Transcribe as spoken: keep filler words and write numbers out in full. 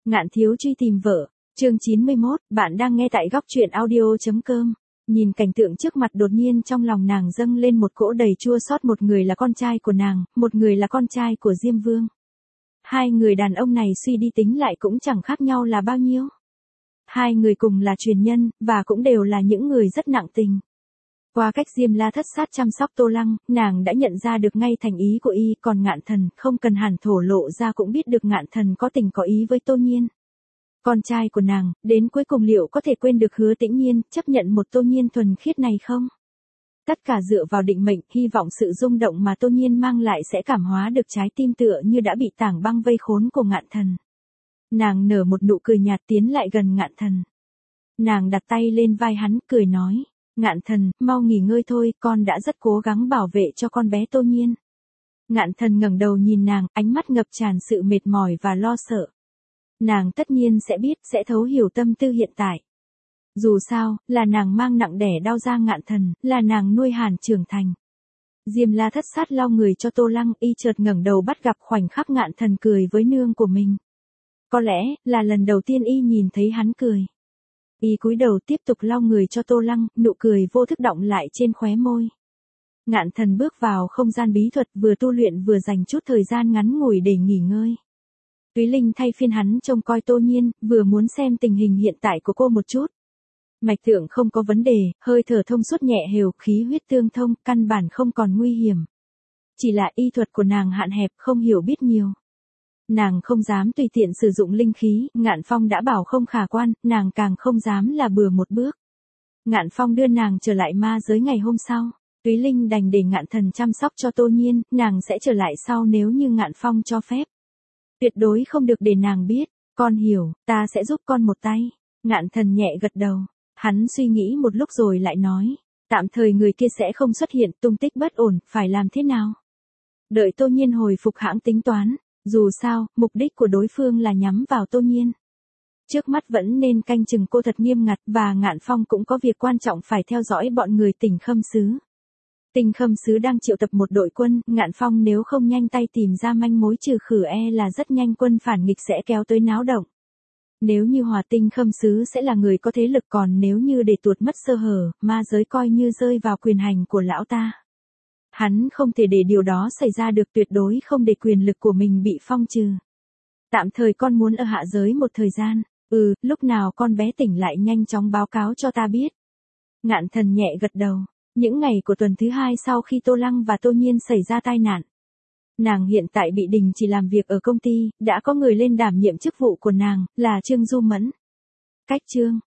Ngạn thiếu truy tìm vợ, chương chín mươi mốt, bạn đang nghe tại góc truyện audio chấm com. Nhìn cảnh tượng trước mặt đột nhiên trong lòng nàng dâng lên một cỗ đầy chua xót, một người là con trai của nàng, một người là con trai của Diêm Vương. Hai người đàn ông này suy đi tính lại cũng chẳng khác nhau là bao nhiêu. Hai người cùng là truyền nhân, và cũng đều là những người rất nặng tình. Qua cách Diêm La Thất Sát chăm sóc Tô Lăng, nàng đã nhận ra được ngay thành ý của y, còn Ngạn Thần không cần hẳn thổ lộ ra cũng biết được Ngạn Thần có tình có ý với Tô Nhiên. Con trai của nàng, đến cuối cùng liệu có thể quên được Hứa Tĩnh Nhiên, chấp nhận một Tô Nhiên thuần khiết này không? Tất cả dựa vào định mệnh, hy vọng sự rung động mà Tô Nhiên mang lại sẽ cảm hóa được trái tim tựa như đã bị tảng băng vây khốn của Ngạn Thần. Nàng nở một nụ cười nhạt tiến lại gần Ngạn Thần. Nàng đặt tay lên vai hắn, cười nói. Ngạn Thần, mau nghỉ ngơi thôi, con đã rất cố gắng bảo vệ cho con bé Tô Nhiên. Ngạn Thần ngẩng đầu nhìn nàng, ánh mắt ngập tràn sự mệt mỏi và lo sợ. Nàng tất nhiên sẽ biết, sẽ thấu hiểu tâm tư hiện tại. Dù sao, là nàng mang nặng đẻ đau ra Ngạn Thần, là nàng nuôi Hàn trưởng thành. Diêm La Thất Sát lau người cho Tô Lăng, y chợt ngẩng đầu bắt gặp khoảnh khắc Ngạn Thần cười với nương của mình. Có lẽ, là lần đầu tiên y nhìn thấy hắn cười. Y cúi đầu tiếp tục lau người cho Tô Lăng, nụ cười vô thức đọng lại trên khóe môi. Ngạn Thần bước vào không gian bí thuật, vừa tu luyện vừa dành chút thời gian ngắn ngủi để nghỉ ngơi. Túy Linh thay phiên hắn trông coi Tô Nhiên, vừa muốn xem tình hình hiện tại của cô một chút. Mạch tượng không có vấn đề, hơi thở thông suốt nhẹ hều, khí huyết tương thông, căn bản không còn nguy hiểm. Chỉ là y thuật của nàng hạn hẹp, không hiểu biết nhiều. Nàng không dám tùy tiện sử dụng linh khí, Ngạn Phong đã bảo không khả quan, nàng càng không dám là bừa một bước. Ngạn Phong đưa nàng trở lại ma giới ngày hôm sau. Túy Linh đành để Ngạn Thần chăm sóc cho Tô Nhiên, nàng sẽ trở lại sau nếu như Ngạn Phong cho phép. Tuyệt đối không được để nàng biết, con hiểu, ta sẽ giúp con một tay. Ngạn Thần nhẹ gật đầu, hắn suy nghĩ một lúc rồi lại nói, tạm thời người kia sẽ không xuất hiện, tung tích bất ổn, phải làm thế nào? Đợi Tô Nhiên hồi phục hãng tính toán. Dù sao, mục đích của đối phương là nhắm vào Tô Nhiên. Trước mắt vẫn nên canh chừng cô thật nghiêm ngặt, và Ngạn Phong cũng có việc quan trọng phải theo dõi bọn người Tỉnh Khâm Sứ. Tỉnh Khâm Sứ đang triệu tập một đội quân, Ngạn Phong nếu không nhanh tay tìm ra manh mối trừ khử e là rất nhanh quân phản nghịch sẽ kéo tới náo động. Nếu như Hòa Tinh Khâm Sứ sẽ là người có thế lực, còn nếu như để tuột mất sơ hở, ma giới coi như rơi vào quyền hành của lão ta. Hắn không thể để điều đó xảy ra được, tuyệt đối không để quyền lực của mình bị phong trừ. Tạm thời con muốn ở hạ giới một thời gian, ừ, lúc nào con bé tỉnh lại nhanh chóng báo cáo cho ta biết. Ngạn Thần nhẹ gật đầu, những ngày của tuần thứ hai sau khi Tô Lăng và Tô Nhiên xảy ra tai nạn. Nàng hiện tại bị đình chỉ làm việc ở công ty, đã có người lên đảm nhiệm chức vụ của nàng, là Trương Du Mẫn. Cách Trương,